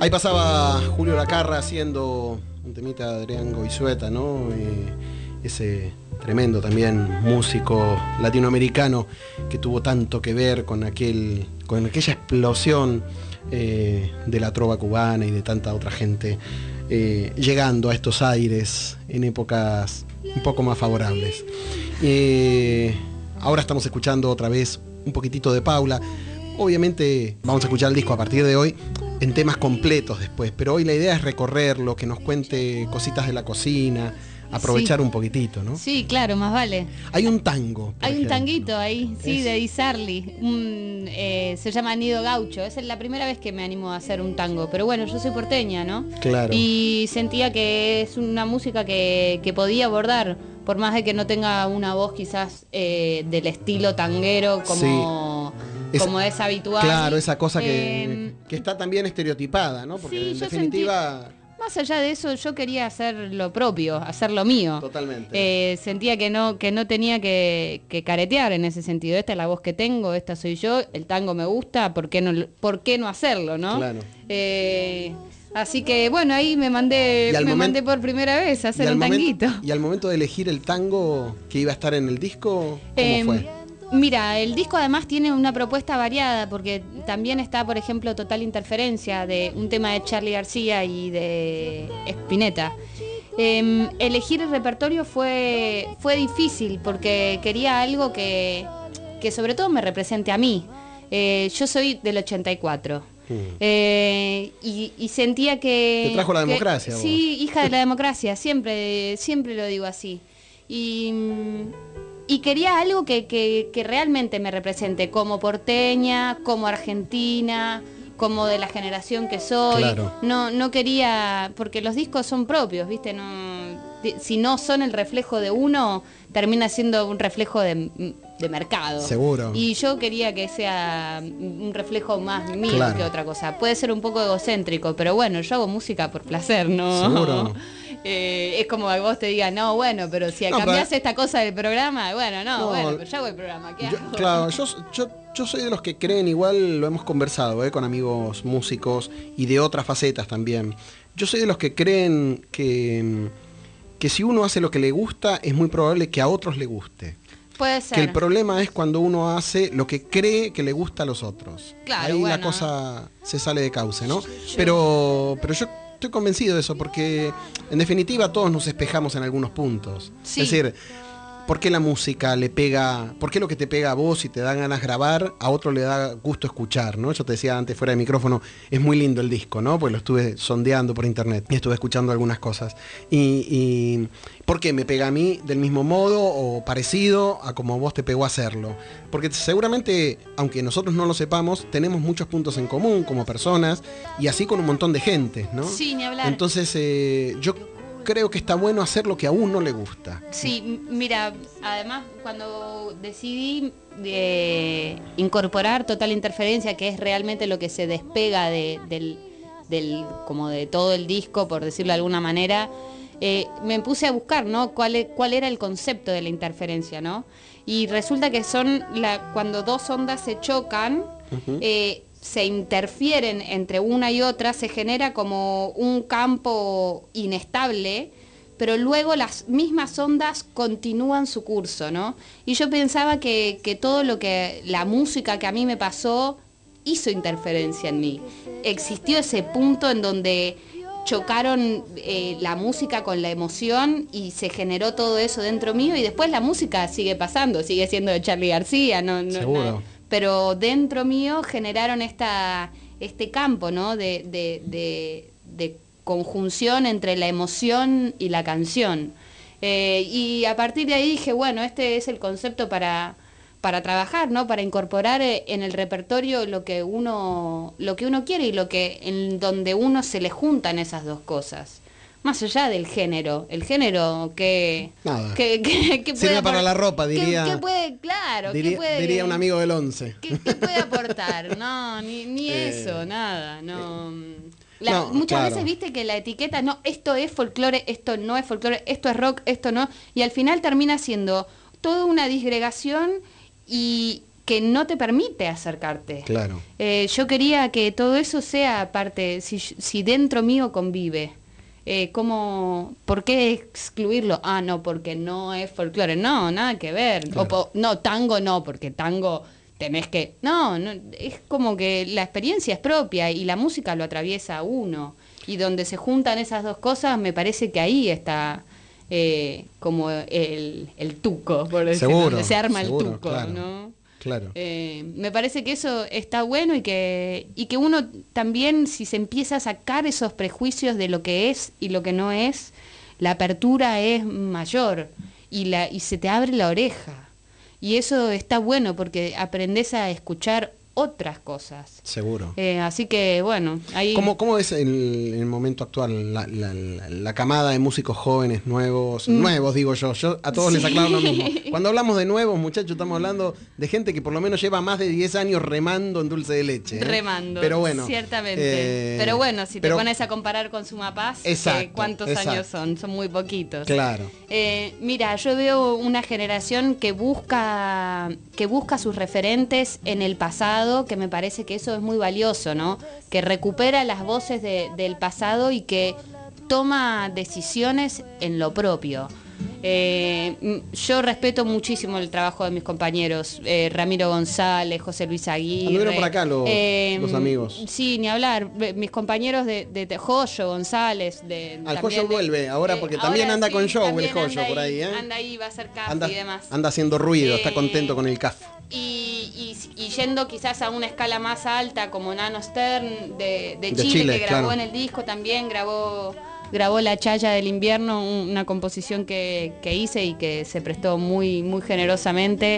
Ahí pasaba Julio Lacarra haciendo un temita de Adrián Goizueta, ¿no? Ese tremendo también músico latinoamericano que tuvo tanto que ver con aquella explosión de la trova cubana y de tanta otra gente llegando a estos aires en épocas un poco más favorables. Ahora estamos escuchando otra vez un poquitito de Paula. Obviamente vamos a escuchar el disco a partir de hoy en temas completos después, pero hoy la idea es recorrerlo, que nos cuente cositas de la cocina, aprovechar un poquitito, ¿no? Sí, claro, más vale. Hay un tango. Hay un tanguito ahí, sí, de Di Sarli. Se llama Nido Gaucho. Es la primera vez que me animo a hacer un tango. Pero bueno, yo soy porteña, ¿no? Claro. Y sentía que es una música que podía abordar, por más de que no tenga una voz quizás del estilo tanguero como... Sí. Como es habitual. Claro, esa cosa que está también estereotipada, ¿no? Porque sí, en definitiva... Más allá de eso, yo quería hacer lo propio, hacer lo mío. Totalmente. Sentía que no tenía que caretear en ese sentido. Esta es la voz que tengo, esta soy yo, el tango me gusta, ¿por qué no hacerlo, no? Claro. Así que bueno, ahí me mandé por primera vez a hacer un tanguito. Y al momento de elegir el tango que iba a estar en el disco, ¿cómo fue? Mira, el disco además tiene una propuesta variada, porque también está, por ejemplo, Total Interferencia, de un tema de Charly García y de Spinetta. Elegir el repertorio fue difícil, porque quería algo que sobre todo me represente a mí. Yo soy del 84. Y sentía que... ¿Te trajo la democracia? Vos. Sí, hija de la democracia, siempre lo digo así. Y quería algo que realmente me represente, como porteña, como argentina, como de la generación que soy. Claro. No quería, porque los discos son propios, ¿viste? Si no son el reflejo de uno, termina siendo un reflejo de mercado. Seguro. Y yo quería que sea un reflejo más mío, claro, que otra cosa. Puede ser un poco egocéntrico, pero bueno, yo hago música por placer, ¿no? Seguro. Es como que vos te digas, no, bueno, pero si cambiás esta cosa del programa, bueno, pero yo hago el programa, ¿qué hago? Claro, yo soy de los que creen, igual lo hemos conversado con amigos músicos y de otras facetas también. Yo soy de los que creen que si uno hace lo que le gusta, es muy probable que a otros le guste. Puede ser. Que el problema es cuando uno hace lo que cree que le gusta a los otros. Claro, ahí la cosa se sale de cauce, ¿no? Pero yo estoy convencido de eso, porque en definitiva todos nos espejamos en algunos puntos. Sí. Es decir, ¿por qué la música le pega? ¿Por qué lo que te pega a vos y te dan ganas de grabar, a otro le da gusto escuchar, ¿no? Yo te decía antes fuera de micrófono, es muy lindo el disco, ¿no? Pues lo estuve sondeando por internet y estuve escuchando algunas cosas. Y ¿por qué me pega a mí del mismo modo o parecido a como vos te pegó hacerlo? Porque seguramente, aunque nosotros no lo sepamos, tenemos muchos puntos en común como personas y así con un montón de gente, ¿no? Sí, ni hablar. Entonces, yo creo que está bueno hacer lo que a uno le gusta. Sí, mira, además cuando decidí incorporar Total Interferencia, que es realmente lo que se despega del como de todo el disco, por decirlo de alguna manera, me puse a buscar, ¿no? cuál era el concepto de la interferencia, ¿no? Y resulta que son cuando dos ondas se chocan, se interfieren entre una y otra, se genera como un campo inestable, pero luego las mismas ondas continúan su curso, ¿no? Y yo pensaba que todo la música que a mí me pasó hizo interferencia en mí. Existió ese punto en donde chocaron la música con la emoción y se generó todo eso dentro mío, y después la música sigue pasando, sigue siendo de Charly García, Seguro. pero dentro mío generaron este campo, ¿no? de conjunción entre la emoción y la canción. Y a partir de ahí dije, bueno, este es el concepto para trabajar, ¿no? Para incorporar en el repertorio lo que uno quiere y en donde uno se le juntan esas dos cosas. Más allá del género, el género que sirve para la ropa, diría. ¿Qué puede, claro? Diría un amigo del 11. ¿Qué puede aportar? No, ni eso, nada, no. Muchas veces viste que la etiqueta, no, esto es folclore, esto no es folclore, esto es rock, esto no, y al final termina siendo toda una disgregación y que no te permite acercarte. Claro. Yo quería que todo eso sea parte, si dentro mío convive. ¿Por qué excluirlo? Ah, no, porque no es folclore. No, nada que ver. Claro. No, tango no, porque tango tenés que... No, es como que la experiencia es propia y la música lo atraviesa a uno. Y donde se juntan esas dos cosas, me parece que ahí está como el tuco, por decirlo, Seguro, donde se arma seguro, el tuco, claro. ¿no? Claro. Me parece que eso está bueno y que uno también, si se empieza a sacar esos prejuicios de lo que es y lo que no es, la apertura es mayor y se te abre la oreja. Y eso está bueno porque aprendes a escuchar otras cosas. Seguro. Así que bueno, ahí... ¿Cómo es el momento actual? La camada de músicos jóvenes, nuevos, digo yo a todos les aclaro lo mismo. Cuando hablamos de nuevos, muchachos, estamos hablando de gente que por lo menos lleva más de 10 años remando en dulce de leche. Remando, pero bueno, ciertamente. Pero bueno, si te pones a comparar con Sumapaz, ¿cuántos años son? Son muy poquitos. Claro. Mira, yo veo una generación que busca sus referentes en el pasado, que me parece que eso es muy valioso, ¿no? Que recupera las voces del pasado y que toma decisiones en lo propio. Yo respeto muchísimo el trabajo de mis compañeros, Ramiro González, José Luis Aguirre. Anduvieron por acá los amigos. Sí, ni hablar. Mis compañeros de Joyo González. Al Joyo vuelve ahora porque también anda con show el Joyo por ahí. Anda ahí, va a hacer café y demás. Anda haciendo ruido, está contento con el café. Y yendo quizás a una escala más alta como Nano Stern de Chile, que grabó en el disco también, grabó La Chaya del Invierno, una composición que hice y que se prestó muy, muy generosamente.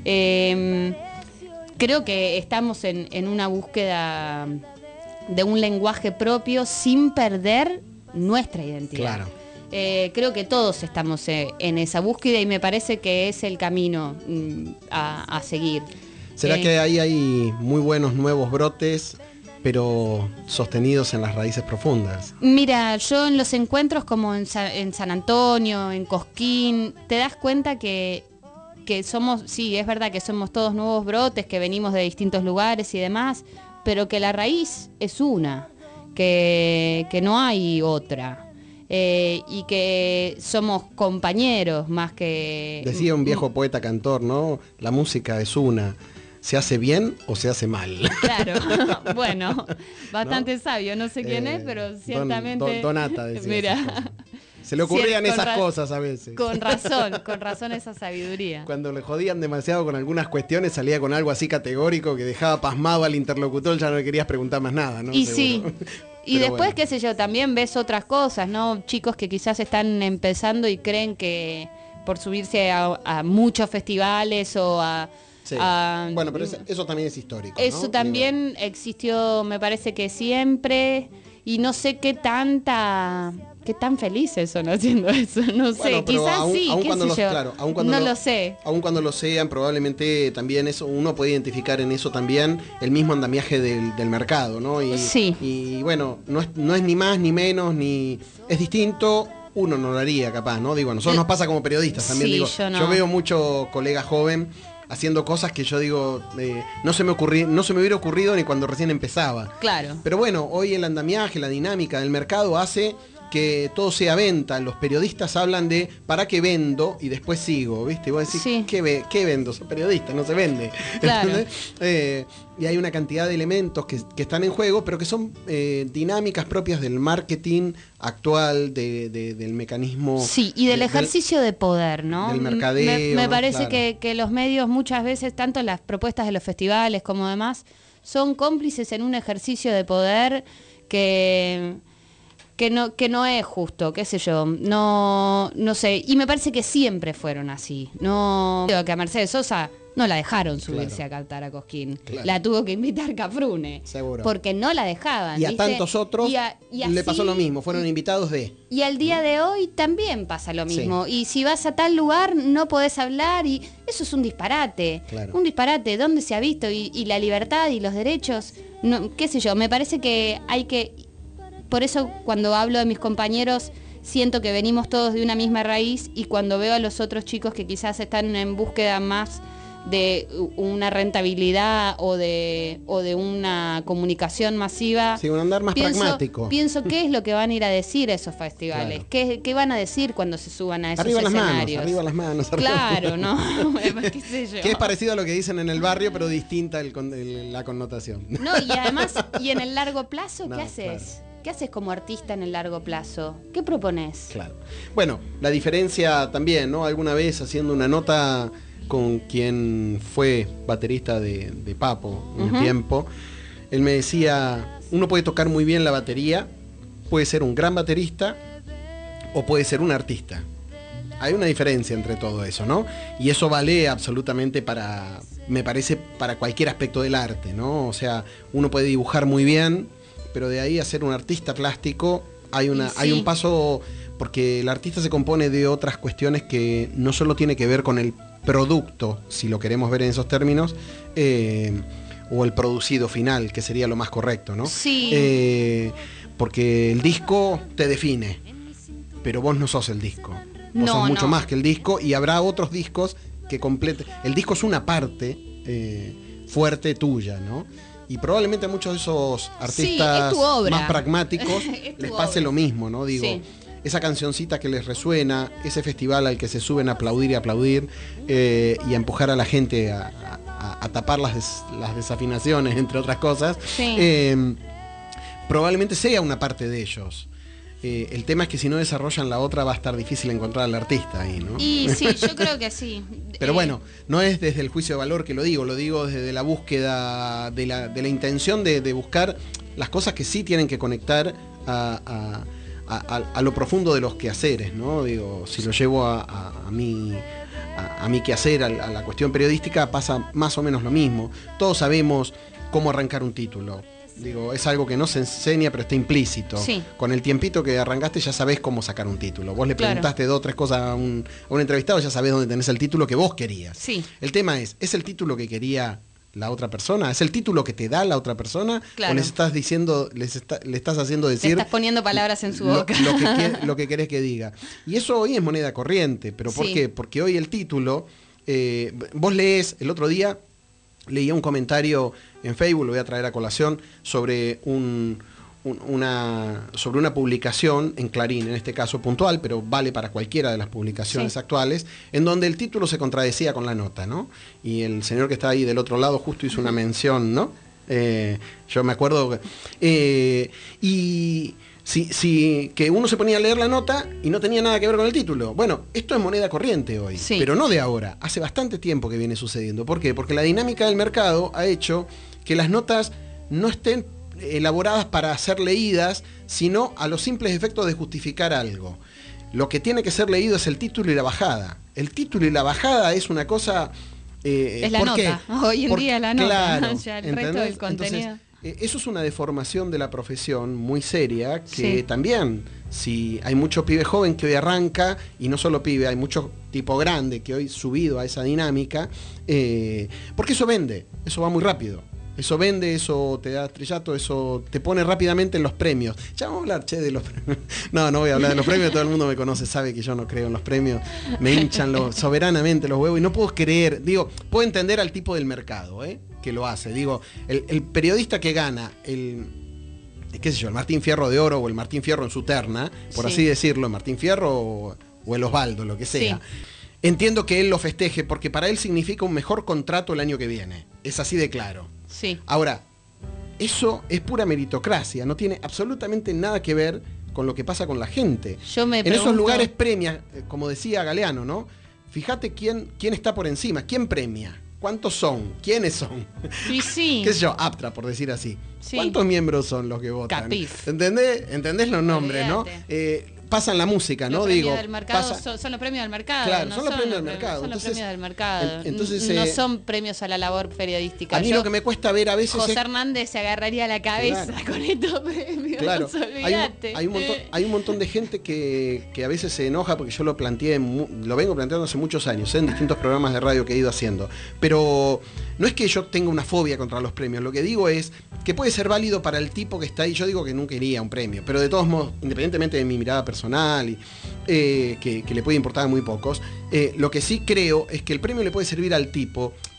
Creo que estamos en una búsqueda de un lenguaje propio sin perder nuestra identidad. Claro. Creo que todos estamos en esa búsqueda y me parece que es el camino a seguir. ¿Será que ahí hay muy buenos nuevos brotes, pero sostenidos en las raíces profundas? Mira, yo en los encuentros como en San Antonio, en Cosquín, te das cuenta que somos, sí, es verdad que somos todos nuevos brotes, que venimos de distintos lugares y demás, pero que la raíz es una, que no hay otra. Y que somos compañeros más que... Decía un viejo poeta cantor, ¿no? La música es una. ¿Se hace bien o se hace mal? Claro, bueno, bastante sabio, no sé quién es, pero ciertamente... Donata decía. Mira. Se le ocurrían esas cosas a veces. Con razón esa sabiduría. Cuando le jodían demasiado con algunas cuestiones, salía con algo así categórico que dejaba pasmado al interlocutor, ya no le querías preguntar más nada, ¿no? Y seguro. sí. Y después, bueno, qué sé yo, también ves otras cosas, ¿no? Chicos que quizás están empezando y creen que por subirse a muchos festivales o a... Sí. Bueno, pero eso también es histórico, ¿no? Eso también existió, me parece que siempre, y no sé qué tan felices son haciendo eso, no sé, bueno, quizás aún cuando lo sé. Aún cuando lo sean, probablemente también eso, uno puede identificar en eso también el mismo andamiaje del mercado, ¿no? Y bueno, no es ni más ni menos, ni es distinto. Uno no lo haría capaz, ¿no? Digo, a nosotros nos pasa como periodistas también, sí, digo, yo veo mucho colega joven haciendo cosas que yo digo, no se me hubiera ocurrido ni cuando recién empezaba. Claro. Pero bueno, hoy el andamiaje, la dinámica del mercado hace que todo sea venta. Los periodistas hablan de ¿para qué vendo? Y después sigo, ¿viste? Y vos decís, sí. ¿Qué vendo? Soy periodista, no se vende. Claro. Y hay una cantidad de elementos que están en juego, pero que son dinámicas propias del marketing actual, del mecanismo... Sí, y del ejercicio de poder, ¿no? Del mercadeo. Me parece que los medios muchas veces, tanto las propuestas de los festivales como demás, son cómplices en un ejercicio de poder que no es justo, qué sé yo, no sé, y me parece que siempre fueron así. No, que a Mercedes Sosa no la dejaron subirse a cantar a Cosquín, la tuvo que invitar Cafrune, seguro, porque no la dejaban. Y a tantos otros le pasó lo mismo, fueron invitados y al día de hoy también pasa lo mismo, y si vas a tal lugar no podés hablar, y eso es un disparate, un disparate, ¿dónde se ha visto? Y la libertad y los derechos, no, qué sé yo, me parece que hay que... Por eso cuando hablo de mis compañeros siento que venimos todos de una misma raíz, y cuando veo a los otros chicos que quizás están en búsqueda más de una rentabilidad o de una comunicación masiva. Sí, un andar más pragmático. Pienso qué es lo que van a ir a decir esos festivales, claro. ¿Qué van a decir cuando se suban a esos escenarios? Arriba las manos. Claro, ¿no? ¿Qué sé yo? Que es parecido a lo que dicen en el barrio, pero distinta la connotación. No, y además, ¿y en el largo plazo qué haces? Claro. ¿Qué haces como artista en el largo plazo? ¿Qué propones? Claro. Bueno, la diferencia también, ¿no? Alguna vez haciendo una nota con quien fue baterista de Papo un tiempo, él me decía, uno puede tocar muy bien la batería, puede ser un gran baterista o puede ser un artista. Hay una diferencia entre todo eso, ¿no? Y eso vale absolutamente me parece, para cualquier aspecto del arte, ¿no? O sea, uno puede dibujar muy bien, pero de ahí a ser un artista plástico hay un paso, porque el artista se compone de otras cuestiones que no solo tiene que ver con el producto, si lo queremos ver en esos términos, o el producido final, que sería lo más correcto, ¿no? Sí. Porque el disco te define, pero vos no sos el disco. Vos sos mucho más que el disco, y habrá otros discos que completen. El disco es una parte fuerte tuya, ¿no? Y probablemente a muchos de esos artistas más pragmáticos les pase lo mismo, ¿no? Digo, esa cancioncita que les resuena, ese festival al que se suben a aplaudir y a empujar a la gente a tapar las desafinaciones, entre otras cosas, probablemente sea una parte de ellos. El tema es que si no desarrollan la otra va a estar difícil encontrar al artista ahí, ¿no? Y sí, yo creo que sí. Pero bueno, no es desde el juicio de valor que lo digo desde la búsqueda de la intención de buscar las cosas que sí tienen que conectar a lo profundo de los quehaceres, ¿no? Digo, si lo llevo a mi quehacer, a la cuestión periodística, pasa más o menos lo mismo. Todos sabemos cómo arrancar un título. Digo, es algo que no se enseña, pero está implícito. Sí. Con el tiempito que arrancaste ya sabés cómo sacar un título. Vos le preguntaste 2 o 3 cosas a un entrevistado, ya sabés dónde tenés el título que vos querías. Sí. El tema ¿es el título que quería la otra persona? ¿Es el título que te da la otra persona? Claro. ¿O les estás diciendo, le estás haciendo decir... Le estás poniendo palabras en su boca. Lo que querés que diga. Y eso hoy es moneda corriente. ¿Pero por qué? Porque hoy el título... vos lees, el otro día leía un comentario en Facebook, lo voy a traer a colación, sobre una publicación en Clarín, en este caso puntual, pero vale para cualquiera de las publicaciones actuales, en donde el título se contradecía con la nota, ¿no? Y el señor que está ahí del otro lado justo hizo una mención, ¿no? Yo me acuerdo que uno se ponía a leer la nota y no tenía nada que ver con el título. Bueno, esto es moneda corriente hoy, pero no de ahora. Hace bastante tiempo que viene sucediendo. ¿Por qué? Porque la dinámica del mercado ha hecho que las notas no estén elaboradas para ser leídas, sino a los simples efectos de justificar algo. Lo que tiene que ser leído es el título y la bajada. El título y la bajada es una cosa... es la nota. Hoy en día la nota. Claro, ya el resto del contenido. Entonces, eso es una deformación de la profesión muy seria, que también, si hay mucho pibe joven que hoy arranca, y no solo pibe, hay mucho tipo grande que hoy subido a esa dinámica, porque eso vende, eso va muy rápido. Eso vende, eso te da estrellato, eso te pone rápidamente en los premios. Ya vamos a hablar, de los premios. No voy a hablar de los premios, todo el mundo me conoce, sabe que yo no creo en los premios. Me hinchan soberanamente los huevos y no puedo creer, puedo entender al tipo del mercado, que lo hace. El periodista que gana el Martín Fierro de Oro o el Martín Fierro en su terna, por así decirlo, el Martín Fierro o el Osvaldo, lo que sea. Sí. Entiendo que él lo festeje porque para él significa un mejor contrato el año que viene. Es así de claro. Sí. Ahora, eso es pura meritocracia, no tiene absolutamente nada que ver con lo que pasa con la gente. En esos lugares premia, como decía Galeano, ¿no? Fíjate quién está por encima, quién premia, cuántos son, quiénes son. Sí. ¿Qué sé yo? Aptra, por decir así. Sí. ¿Cuántos miembros son los que votan? Capif. ¿Entendés los nombres, no? Pasan la música, ¿no? Del mercado, son los premios del mercado. Claro, no son los premios del mercado. Son los premios del mercado. Entonces, no son premios a la labor periodística. A mí lo que me cuesta ver a veces José Hernández se agarraría la cabeza con estos premios. Claro, hay un montón de gente que a veces se enoja porque yo lo vengo planteando hace muchos años, en distintos programas de radio que he ido haciendo. Pero no es que yo tenga una fobia contra los premios, lo que digo es que puede ser válido para el tipo que está ahí. Yo digo que nunca iría a un premio, pero de todos modos, independientemente de mi mirada personal y que le puede importar a muy pocos, lo que sí creo es que el premio le puede servir al tipo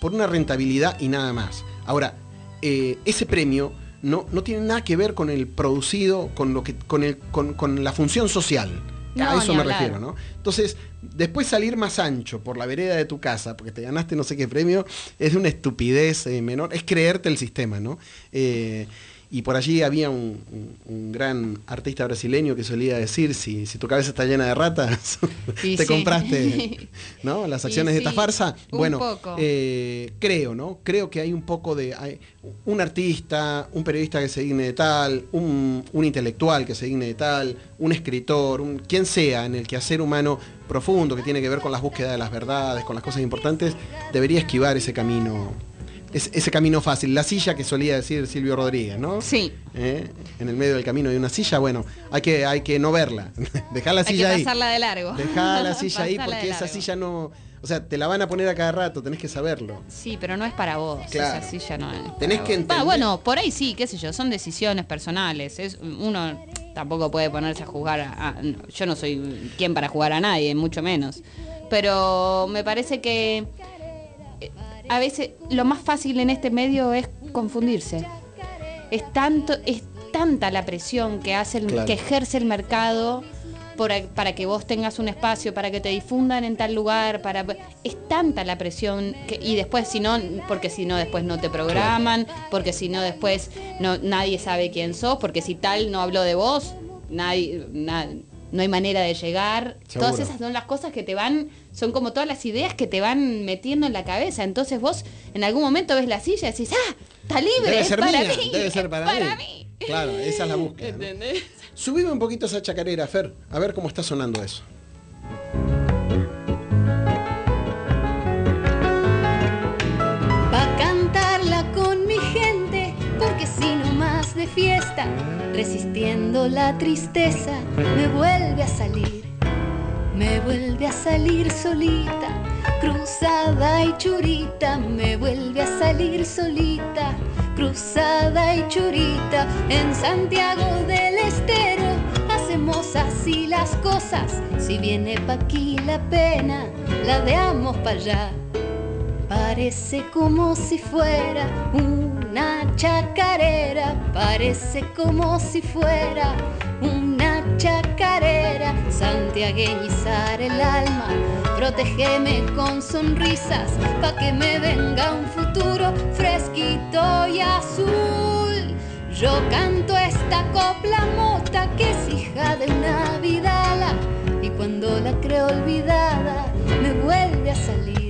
por una rentabilidad y nada más. Ahora, ese premio no tiene nada que ver con el producido, con la función social. A eso me refiero, ¿no? Entonces, después salir más ancho por la vereda de tu casa, porque te ganaste no sé qué premio, es una estupidez menor, es creerte el sistema, ¿no? Y por allí había un gran artista brasileño que solía decir, si tu cabeza está llena de ratas, te compraste, ¿no?, las acciones de esta farsa. Bueno, creo que hay un poco de... un artista, un periodista que se digne de tal, un intelectual que se digne de tal, un escritor, quien sea, en el quehacer humano profundo que tiene que ver con las búsquedas de las verdades, con las cosas importantes, debería esquivar ese camino. Ese camino fácil, la silla que solía decir Silvio Rodríguez, ¿no? Sí. En el medio del camino hay una silla, bueno, hay que no verla. Dejá la silla ahí. Hay que pasarla de largo. Dejá la silla ahí porque esa silla no... O sea, te la van a poner a cada rato, tenés que saberlo. Sí, pero no es para vos. Claro. Esa silla no es. Tenés que entender. Bueno, por ahí sí, qué sé yo, son decisiones personales. Uno tampoco puede ponerse a jugar yo no soy quien para jugar a nadie, mucho menos. Pero me parece que a veces lo más fácil en este medio es confundirse. Es tanta la presión que que ejerce el mercado para que vos tengas un espacio, para que te difundan en tal lugar, es tanta la presión y después porque si no después no te programan, porque si no después nadie sabe quién sos, porque si tal no habló de vos, no hay manera de llegar. Seguro. Todas esas son las cosas que son como todas las ideas que te van metiendo en la cabeza. Entonces vos en algún momento ves la silla y decís, está libre, debe ser para mía, mí, debe ser para mí. Claro, esa es la búsqueda, ¿no? ¿Entendés? Subime un poquito esa chacarera, Fer, a ver cómo está sonando eso. Pa' cantarla con mi gente, porque si no más de fiesta, resistiendo la tristeza, me vuelve a salir solita, cruzada y churita, me vuelve a salir solita, cruzada y churita, en Santiago del Estero, hacemos así las cosas, si viene pa' aquí la pena, la deamos pa' allá. Parece como si fuera una chacarera, parece como si fuera una chacarera, santiagueñizar el alma, protégeme con sonrisas, pa' que me venga un futuro fresquito y azul. Yo canto esta copla mota que es hija de una vidala, y cuando la creo olvidada, me vuelve a salir.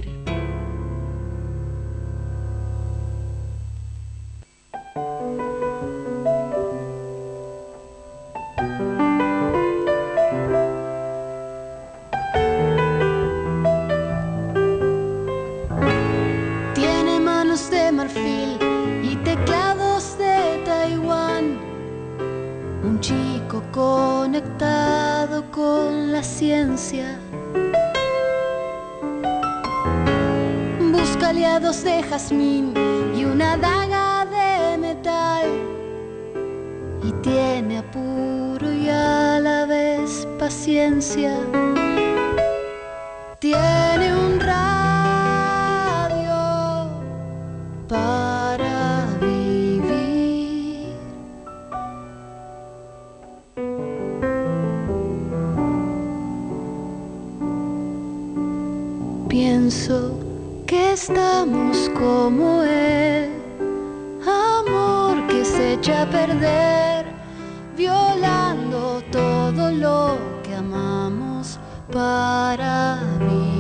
Y teclados de Taiwán, un chico conectado con la ciencia, busca aliados de jazmín y una daga de metal, y tiene apuro y a la vez paciencia, tiene un para vivir. Pienso que estamos como él, amor que se echa a perder, violando todo lo que amamos para vivir.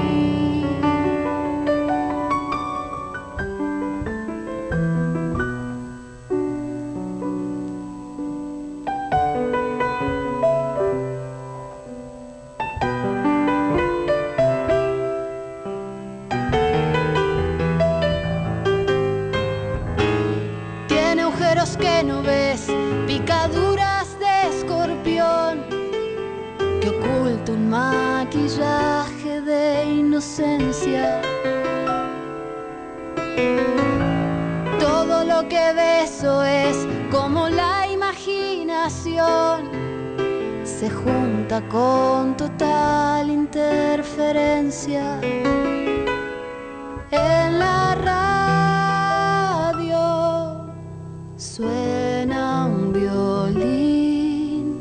Que no ves, picaduras de escorpión, que oculta un maquillaje de inocencia. Todo lo que beso es como la imaginación, se junta con total interferencia. en la radio suena un violín.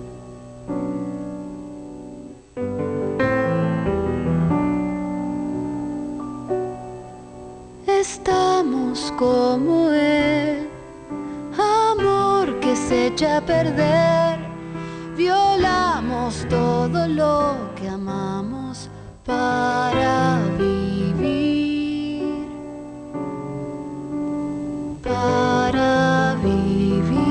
Estamos como el amor que se echa a perder. Violamos todo lo que amamos para vivir. Para vivir.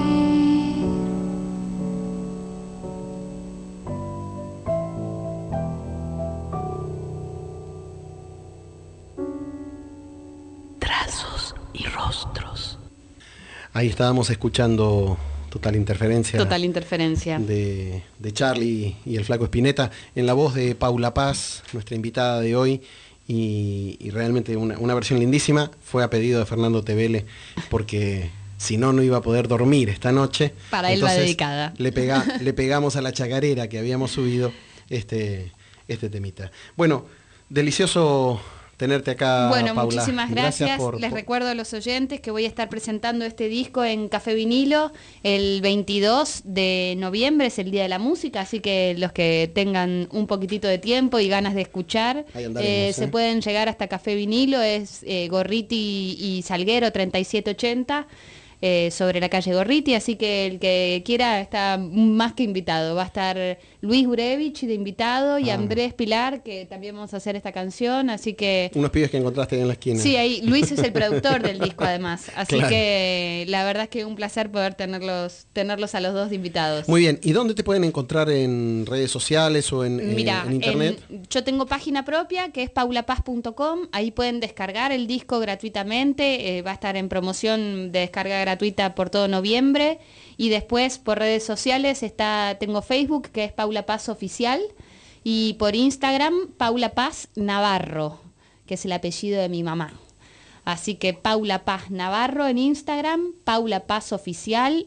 Trazos y rostros. Ahí estábamos escuchando Total Interferencia. Total Interferencia. De Charly y el Flaco Spinetta, en la voz de Paula Paz, nuestra invitada de hoy, y realmente una versión lindísima. Fue a pedido de Fernando Tevele, porque si no, no iba a poder dormir esta noche. Para él va dedicada. Le pegamos a la chacarera que habíamos subido este temita. Bueno, delicioso tenerte acá, bueno, Paula. Muchísimas gracias. Les recuerdo a los oyentes que voy a estar presentando este disco en Café Vinilo el 22 de noviembre, es el Día de la Música, así que los que tengan un poquitito de tiempo y ganas de escuchar, se pueden llegar hasta Café Vinilo, es Gorriti y Salguero 3780. Sobre la calle Gorriti, así que el que quiera está más que invitado. Va a estar Luis Gurevich de invitado y Andrés Pilar, que también vamos a hacer esta canción, así que... Unos pibes que encontraste ahí en la esquina. Sí, ahí Luis es el productor del disco además, así claro. Que la verdad es que es un placer poder tenerlos a los dos de invitados. Muy bien, ¿y dónde te pueden encontrar en redes sociales o en internet? Yo tengo página propia que es paulapaz.com, ahí pueden descargar el disco gratuitamente, va a estar en promoción de descarga gratuita por todo noviembre, y después por redes sociales tengo Facebook, que es Paula Paz Oficial, y por Instagram Paula Paz Navarro, que es el apellido de mi mamá. Así que Paula Paz Navarro en Instagram, Paula Paz Oficial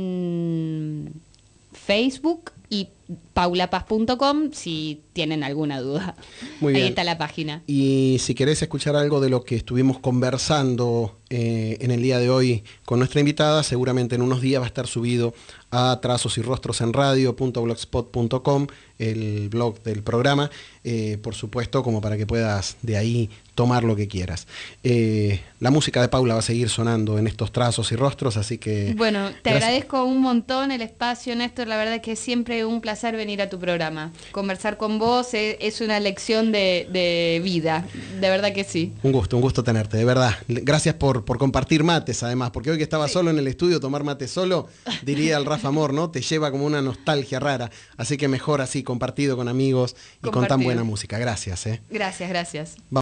en Facebook y paulapaz.com si tienen alguna duda. Muy bien. Ahí está la página. Y si querés escuchar algo de lo que estuvimos conversando en el día de hoy con nuestra invitada, seguramente en unos días va a estar subido a Trazos y Rostros en Radio.blogspot.com, el blog del programa, por supuesto, como para que puedas de ahí tomar lo que quieras. La música de Paula va a seguir sonando en estos Trazos y Rostros, así que... Bueno, te agradezco un montón el espacio, Néstor, la verdad que es siempre un placer venir a tu programa. Conversar con vos es una lección de vida, de verdad que sí. Un gusto tenerte, de verdad. Gracias por compartir mates, además, porque hoy que estaba solo en el estudio, tomar mate solo, diría el Rafa Amor, ¿no? Te lleva como una nostalgia rara, así que mejor así, compartido con amigos y con tan buena música. Gracias. Gracias.